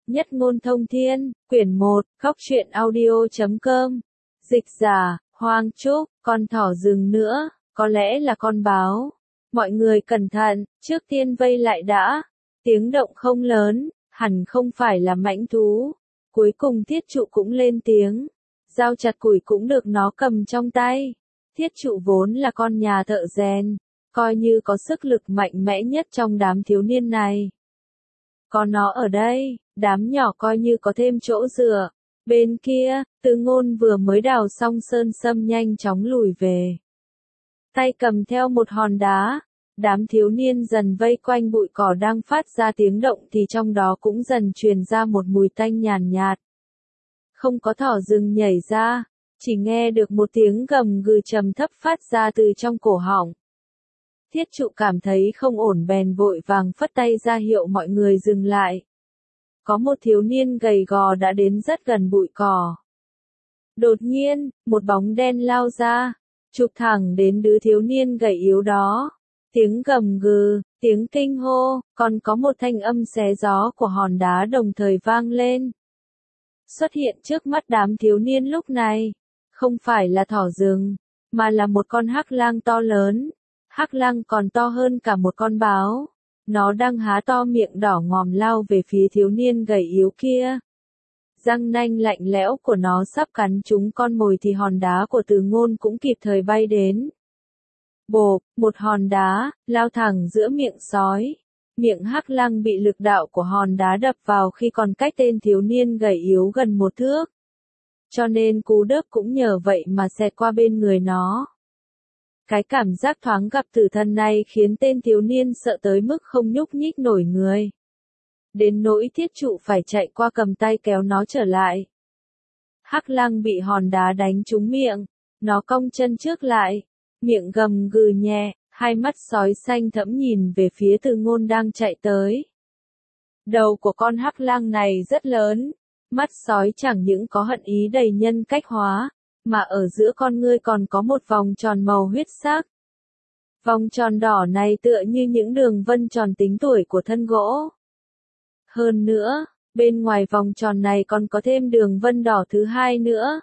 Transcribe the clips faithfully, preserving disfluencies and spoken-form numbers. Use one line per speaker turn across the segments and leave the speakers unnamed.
Nhất ngôn thông thiên, quyển một, khóc chuyện audio chấm com. Dịch giả, Hoang Trúc, con thỏ rừng nữa, có lẽ là con báo. Mọi người cẩn thận, trước tiên vây lại đã. Tiếng động không lớn, hẳn không phải là mãnh thú. Cuối cùng thiết trụ cũng lên tiếng. Dao chặt củi cũng được nó cầm trong tay. Thiết trụ vốn là con nhà thợ rèn, coi như có sức lực mạnh mẽ nhất trong đám thiếu niên này. Có nó ở đây, đám nhỏ coi như có thêm chỗ dựa. Bên kia, Từ Ngôn vừa mới đào xong sơn sâm nhanh chóng lùi về. Tay cầm theo một hòn đá, đám thiếu niên dần vây quanh bụi cỏ đang phát ra tiếng động thì trong đó cũng dần truyền ra một mùi tanh nhàn nhạt. Không có thỏ rừng nhảy ra, chỉ nghe được một tiếng gầm gừ trầm thấp phát ra từ trong cổ họng. Thiết trụ cảm thấy không ổn bèn vội vàng phất tay ra hiệu mọi người dừng lại. Có một thiếu niên gầy gò đã đến rất gần bụi cỏ. Đột nhiên, một bóng đen lao ra, chụp thẳng đến đứa thiếu niên gầy yếu đó. Tiếng gầm gừ, tiếng kinh hô, còn có một thanh âm xé gió của hòn đá đồng thời vang lên. Xuất hiện trước mắt đám thiếu niên lúc này, không phải là thỏ rừng, mà là một con hắc lang to lớn. Hắc lang còn to hơn cả một con báo. Nó đang há to miệng đỏ ngòm lao về phía thiếu niên gầy yếu kia. Răng nanh lạnh lẽo của nó sắp cắn trúng con mồi thì hòn đá của Từ Ngôn cũng kịp thời bay đến. Bộp, một hòn đá, lao thẳng giữa miệng sói. Miệng hắc lang bị lực đạo của hòn đá đập vào khi còn cách tên thiếu niên gầy yếu gần một thước. Cho nên cú đớp cũng nhờ vậy mà xẹt qua bên người nó. Cái cảm giác thoáng gặp tử thần này khiến tên thiếu niên sợ tới mức không nhúc nhích nổi người. Đến nỗi thiết trụ phải chạy qua cầm tay kéo nó trở lại. Hắc lang bị hòn đá đánh trúng miệng, nó cong chân trước lại, miệng gầm gừ nhẹ, hai mắt sói xanh thẫm nhìn về phía Từ Ngôn đang chạy tới. Đầu của con hắc lang này rất lớn, mắt sói chẳng những có hận ý đầy nhân cách hóa, mà ở giữa con ngươi còn có một vòng tròn màu huyết sắc. Vòng tròn đỏ này tựa như những đường vân tròn tính tuổi của thân gỗ. Hơn nữa, bên ngoài vòng tròn này còn có thêm đường vân đỏ thứ hai nữa.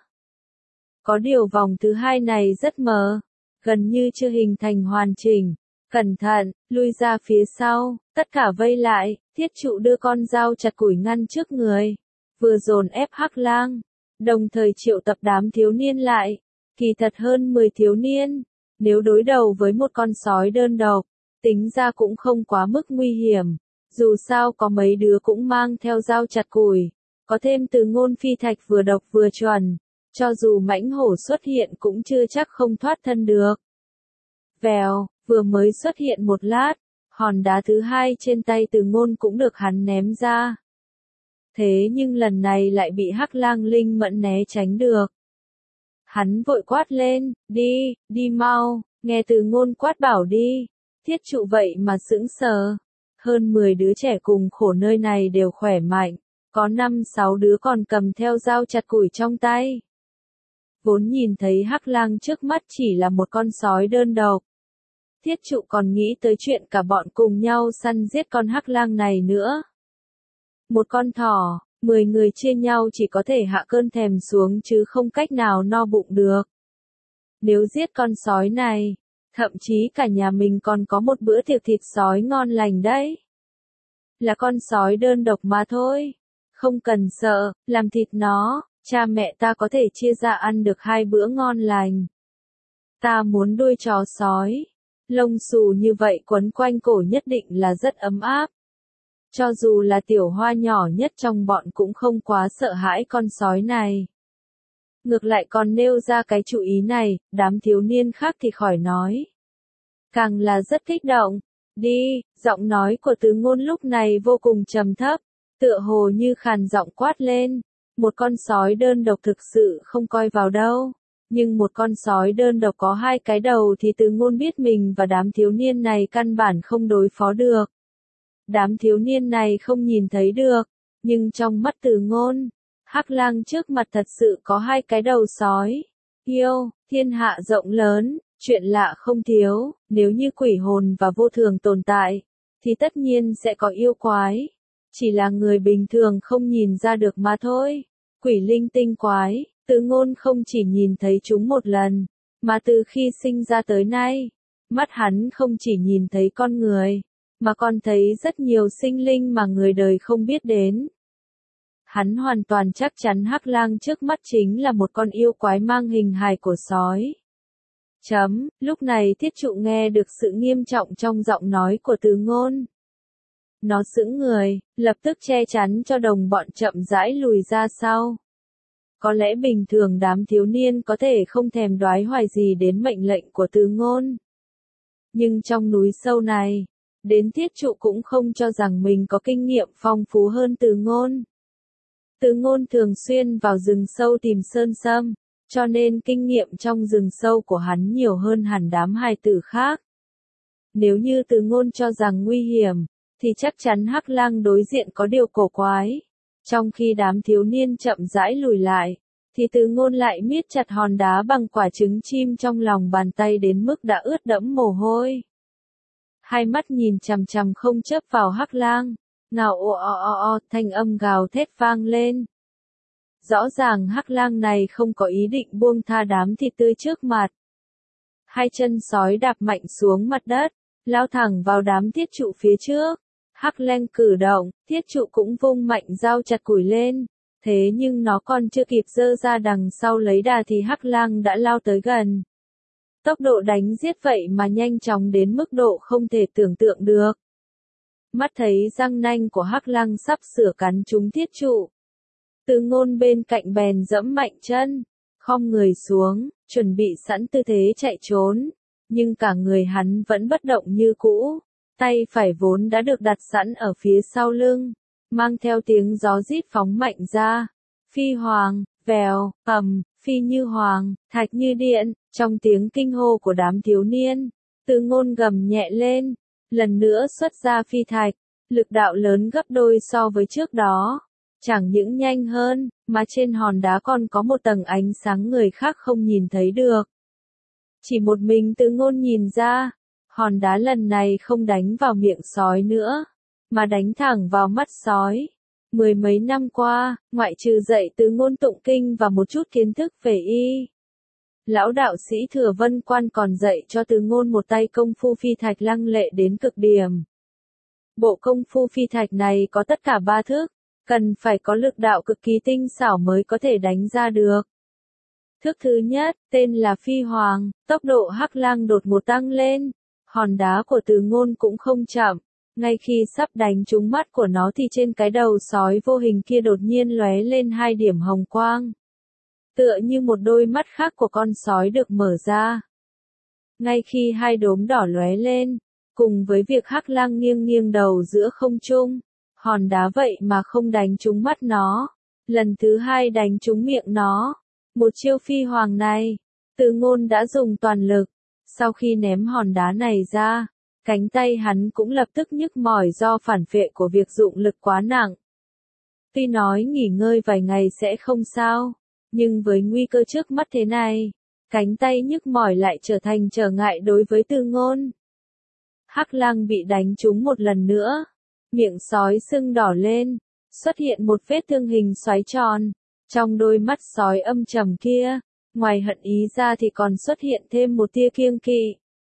Có điều vòng thứ hai này rất mờ, gần như chưa hình thành hoàn chỉnh. Cẩn thận, lui ra phía sau, tất cả vây lại, thiết trụ đưa con dao chặt củi ngăn trước người. Vừa dồn ép hắc lang, đồng thời triệu tập đám thiếu niên lại, kỳ thật hơn mười thiếu niên, nếu đối đầu với một con sói đơn độc, tính ra cũng không quá mức nguy hiểm, dù sao có mấy đứa cũng mang theo dao chặt củi, có thêm Từ Ngôn phi thạch vừa độc vừa chuẩn, cho dù mãnh hổ xuất hiện cũng chưa chắc không thoát thân được. Vèo, vừa mới xuất hiện một lát, hòn đá thứ hai trên tay Từ Ngôn cũng được hắn ném ra. Thế nhưng lần này lại bị hắc lang linh mẫn né tránh được. Hắn vội quát lên, đi, đi mau, nghe Từ Ngôn quát bảo đi. Thiết trụ vậy mà sững sờ. Hơn mười đứa trẻ cùng khổ nơi này đều khỏe mạnh, có năm sáu đứa còn cầm theo dao chặt củi trong tay. Vốn nhìn thấy hắc lang trước mắt chỉ là một con sói đơn độc. Thiết trụ còn nghĩ tới chuyện cả bọn cùng nhau săn giết con hắc lang này nữa. Một con thỏ, mười người chia nhau chỉ có thể hạ cơn thèm xuống chứ không cách nào no bụng được. Nếu giết con sói này, thậm chí cả nhà mình còn có một bữa tiệc thịt sói ngon lành đấy. Là con sói đơn độc mà thôi. Không cần sợ, làm thịt nó, cha mẹ ta có thể chia ra ăn được hai bữa ngon lành. Ta muốn đuôi chó sói. Lông xù như vậy quấn quanh cổ nhất định là rất ấm áp. Cho dù là tiểu hoa nhỏ nhất trong bọn cũng không quá sợ hãi con sói này. Ngược lại còn nêu ra cái chủ ý này, đám thiếu niên khác thì khỏi nói. Càng là rất kích động. Đi, giọng nói của Từ Ngôn lúc này vô cùng trầm thấp, tựa hồ như khàn giọng quát lên. Một con sói đơn độc thực sự không coi vào đâu. Nhưng một con sói đơn độc có hai cái đầu thì Từ Ngôn biết mình và đám thiếu niên này căn bản không đối phó được. Đám thiếu niên này không nhìn thấy được, nhưng trong mắt Từ Ngôn, hắc lang trước mặt thật sự có hai cái đầu sói. Yêu, thiên hạ rộng lớn, chuyện lạ không thiếu, nếu như quỷ hồn và vô thường tồn tại, thì tất nhiên sẽ có yêu quái. Chỉ là người bình thường không nhìn ra được mà thôi. Quỷ linh tinh quái, Từ Ngôn không chỉ nhìn thấy chúng một lần, mà từ khi sinh ra tới nay, mắt hắn không chỉ nhìn thấy con người, mà còn thấy rất nhiều sinh linh mà người đời không biết đến. Hắn hoàn toàn chắc chắn Hắc Lang trước mắt chính là một con yêu quái mang hình hài của sói. Chấm, lúc này Thiết Trụ nghe được sự nghiêm trọng trong giọng nói của Từ Ngôn. Nó sững người, lập tức che chắn cho đồng bọn chậm rãi lùi ra sau. Có lẽ bình thường đám thiếu niên có thể không thèm đoái hoài gì đến mệnh lệnh của Từ Ngôn. Nhưng trong núi sâu này, đến Thiết Trụ cũng không cho rằng mình có kinh nghiệm phong phú hơn Từ Ngôn. Từ Ngôn thường xuyên vào rừng sâu tìm sơn sâm, cho nên kinh nghiệm trong rừng sâu của hắn nhiều hơn hẳn đám hài tử khác. Nếu như Từ Ngôn cho rằng nguy hiểm, thì chắc chắn Hắc Lang đối diện có điều cổ quái. Trong khi đám thiếu niên chậm rãi lùi lại, thì Từ Ngôn lại miết chặt hòn đá bằng quả trứng chim trong lòng bàn tay đến mức đã ướt đẫm mồ hôi. Hai mắt nhìn chằm chằm không chớp vào Hắc Lang, ngào o o o o, thanh âm gào thét vang lên. Rõ ràng Hắc Lang này không có ý định buông tha đám thịt tươi trước mặt. Hai chân sói đạp mạnh xuống mặt đất, lao thẳng vào đám Thiết Trụ phía trước. Hắc Lang cử động, Thiết Trụ cũng vung mạnh dao chặt củi lên. Thế nhưng nó còn chưa kịp giơ ra đằng sau lấy đà thì Hắc Lang đã lao tới gần. Tốc độ đánh giết vậy mà nhanh chóng đến mức độ không thể tưởng tượng được. Mắt thấy răng nanh của Hắc Lang sắp sửa cắn trúng Thiết Trụ. Từ Ngôn bên cạnh bèn giẫm mạnh chân, khom người xuống, chuẩn bị sẵn tư thế chạy trốn. Nhưng cả người hắn vẫn bất động như cũ. Tay phải vốn đã được đặt sẵn ở phía sau lưng, mang theo tiếng gió rít phóng mạnh ra. Phi hoàng, vèo, ầm, phi như hoàng, thạch như điện, trong tiếng kinh hô của đám thiếu niên, Từ Ngôn gầm nhẹ lên, lần nữa xuất ra phi thạch, lực đạo lớn gấp đôi so với trước đó. Chẳng những nhanh hơn, mà trên hòn đá còn có một tầng ánh sáng người khác không nhìn thấy được. Chỉ một mình Từ Ngôn nhìn ra, hòn đá lần này không đánh vào miệng sói nữa, mà đánh thẳng vào mắt sói. Mười mấy năm qua, ngoại trừ dạy Từ Ngôn tụng kinh và một chút kiến thức về y, lão đạo sĩ Thừa Vân Quan còn dạy cho Từ Ngôn một tay công phu phi thạch lăng lệ đến cực điểm. Bộ công phu phi thạch này có tất cả ba thức, cần phải có lực đạo cực kỳ tinh xảo mới có thể đánh ra được. Thức thứ nhất, tên là Phi Hoàng, tốc độ Hắc Lang đột ngột tăng lên. Hòn đá của Từ Ngôn cũng không chậm, ngay khi sắp đánh trúng mắt của nó thì trên cái đầu sói vô hình kia đột nhiên lóe lên hai điểm hồng quang. Tựa như một đôi mắt khác của con sói được mở ra. Ngay khi hai đốm đỏ lóe lên, cùng với việc Hắc Lang nghiêng nghiêng đầu giữa không trung, hòn đá vậy mà không đánh trúng mắt nó. Lần thứ hai đánh trúng miệng nó. Một chiêu Phi Hoàng này, Từ Ngôn đã dùng toàn lực. Sau khi ném hòn đá này ra, cánh tay hắn cũng lập tức nhức mỏi do phản phệ của việc dụng lực quá nặng. Tuy nói nghỉ ngơi vài ngày sẽ không sao, nhưng với nguy cơ trước mắt thế này, cánh tay nhức mỏi lại trở thành trở ngại đối với Từ Ngôn. Hắc Lang bị đánh trúng một lần nữa, miệng sói sưng đỏ lên, xuất hiện một vết thương hình xoáy tròn. Trong đôi mắt sói âm trầm kia, ngoài hận ý ra thì còn xuất hiện thêm một tia kiêng kỵ.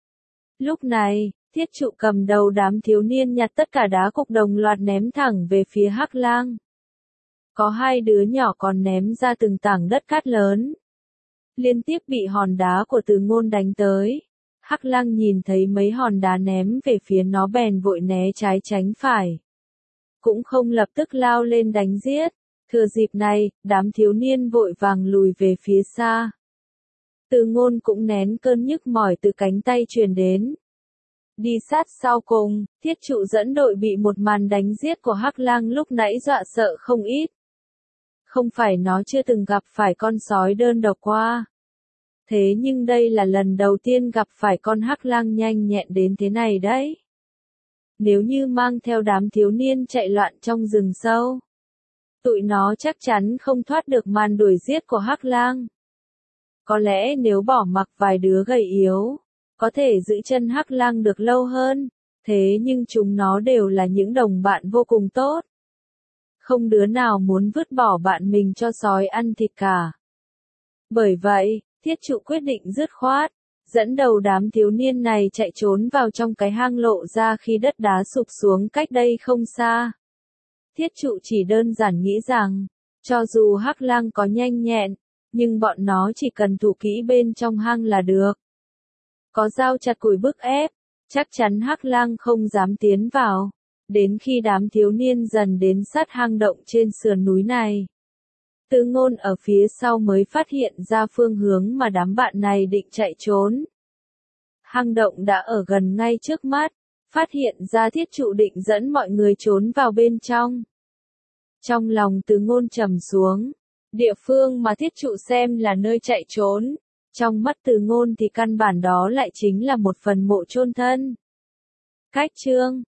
Lúc này, Thiết Trụ cầm đầu đám thiếu niên nhặt tất cả đá cục đồng loạt ném thẳng về phía Hắc Lang. Có hai đứa nhỏ còn ném ra từng tảng đất cát lớn. Liên tiếp bị hòn đá của Từ Ngôn đánh tới. Hắc Lang nhìn thấy mấy hòn đá ném về phía nó bèn vội né trái tránh phải. Cũng không lập tức lao lên đánh giết. Thừa dịp này, đám thiếu niên vội vàng lùi về phía xa. Từ Ngôn cũng nén cơn nhức mỏi từ cánh tay truyền đến. Đi sát sau cùng, Thiết Trụ dẫn đội bị một màn đánh giết của Hắc Lang lúc nãy dọa sợ không ít. Không phải nó chưa từng gặp phải con sói đơn độc qua. Thế nhưng đây là lần đầu tiên gặp phải con Hắc Lang nhanh nhẹn đến thế này đấy. Nếu như mang theo đám thiếu niên chạy loạn trong rừng sâu, tụi nó chắc chắn không thoát được màn đuổi giết của Hắc Lang. Có lẽ nếu bỏ mặc vài đứa gầy yếu, có thể giữ chân Hắc Lang được lâu hơn, thế nhưng chúng nó đều là những đồng bạn vô cùng tốt. Không đứa nào muốn vứt bỏ bạn mình cho sói ăn thịt cả. Bởi vậy, thiết trụ quyết định dứt khoát, dẫn đầu đám thiếu niên này chạy trốn vào trong cái hang lộ ra khi đất đá sụp xuống cách đây không xa. Thiết trụ chỉ đơn giản nghĩ rằng, cho dù hắc lang có nhanh nhẹn, nhưng bọn nó chỉ cần thủ kỹ bên trong hang là được. Có dao chặt củi bức ép, chắc chắn hắc lang không dám tiến vào. Đến khi đám thiếu niên dần đến sát hang động trên sườn núi này, Từ Ngôn ở phía sau mới phát hiện ra phương hướng mà đám bạn này định chạy trốn. Hang động đã ở gần ngay trước mắt, phát hiện ra thiết trụ định dẫn mọi người trốn vào bên trong. Trong lòng Từ Ngôn trầm xuống, địa phương mà thiết trụ xem là nơi chạy trốn, trong mắt Từ Ngôn thì căn bản đó lại chính là một phần mộ chôn thân. Cách chương